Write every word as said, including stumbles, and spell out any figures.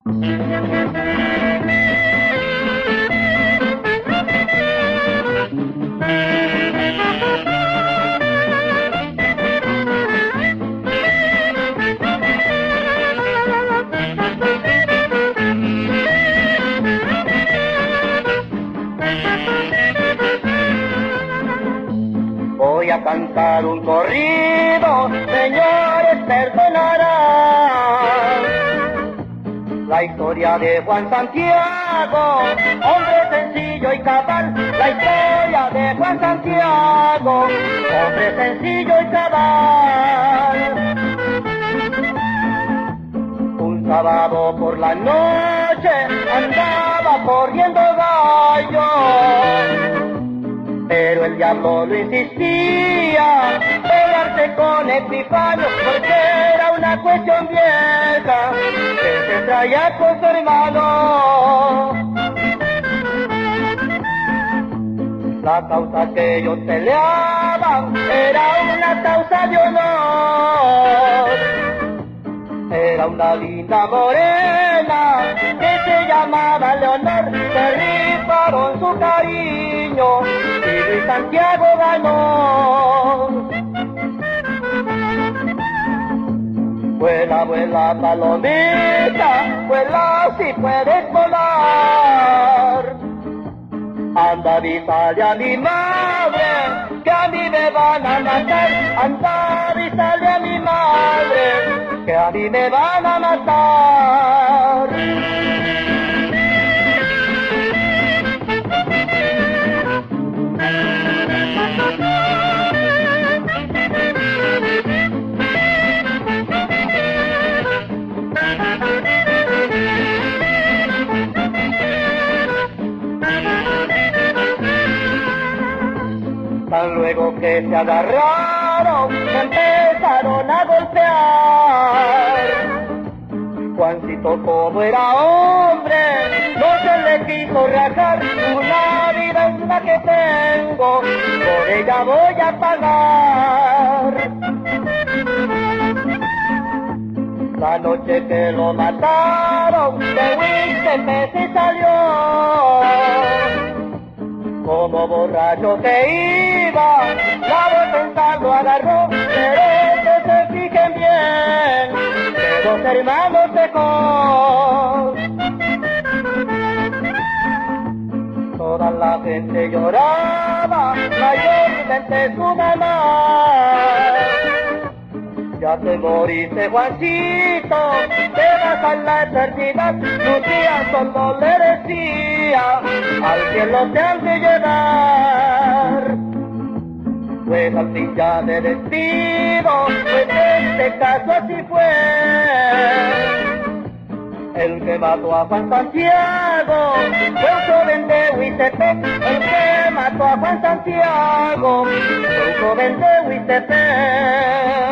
Voy a cantar un corrido, señores, perdonarán. La historia de Juan Santiago, hombre sencillo y cabal. La historia de Juan Santiago, hombre sencillo y cabal. Un sábado por la noche andaba corriendo gallo, pero el diablo lo insistía pegarse con Epifanio, porque era una cuestión vieja que se traía con su hermano. La causa que ellos peleaban era una causa de honor. Era una linda morena que se llamaba Leonor. Se rifaron su cariño y Luis Santiago ganó. Vuela, vuela palomita, vuela si puedes volar. Anda, avísale a mi madre que a mí me van a matar. Anda, avísale a mi madre que a mí me van a matar. Tan luego que se agarraron, se empezaron a golpear. Juancito, como era hombre, no se le quiso rajar. Una vida es la que tengo, por ella voy a pagar. La noche que lo mataron, de Huitepec se salió. Como borracho que iba, la defensa lo agarró, pero que se fijen bien, que dos hermanos dejó. Toda la gente lloraba, mayormente su mamá. Ya te moriste, Juancito, te vas a la eternidad. Lucía solo le decía, al cielo te han de llevar. Pues al fin ya de destino, pues en este caso así fue. El que mató a Juan Santiago fue un joven de Huitepec. El que mató a Juan Santiago fue un joven de Huitepec.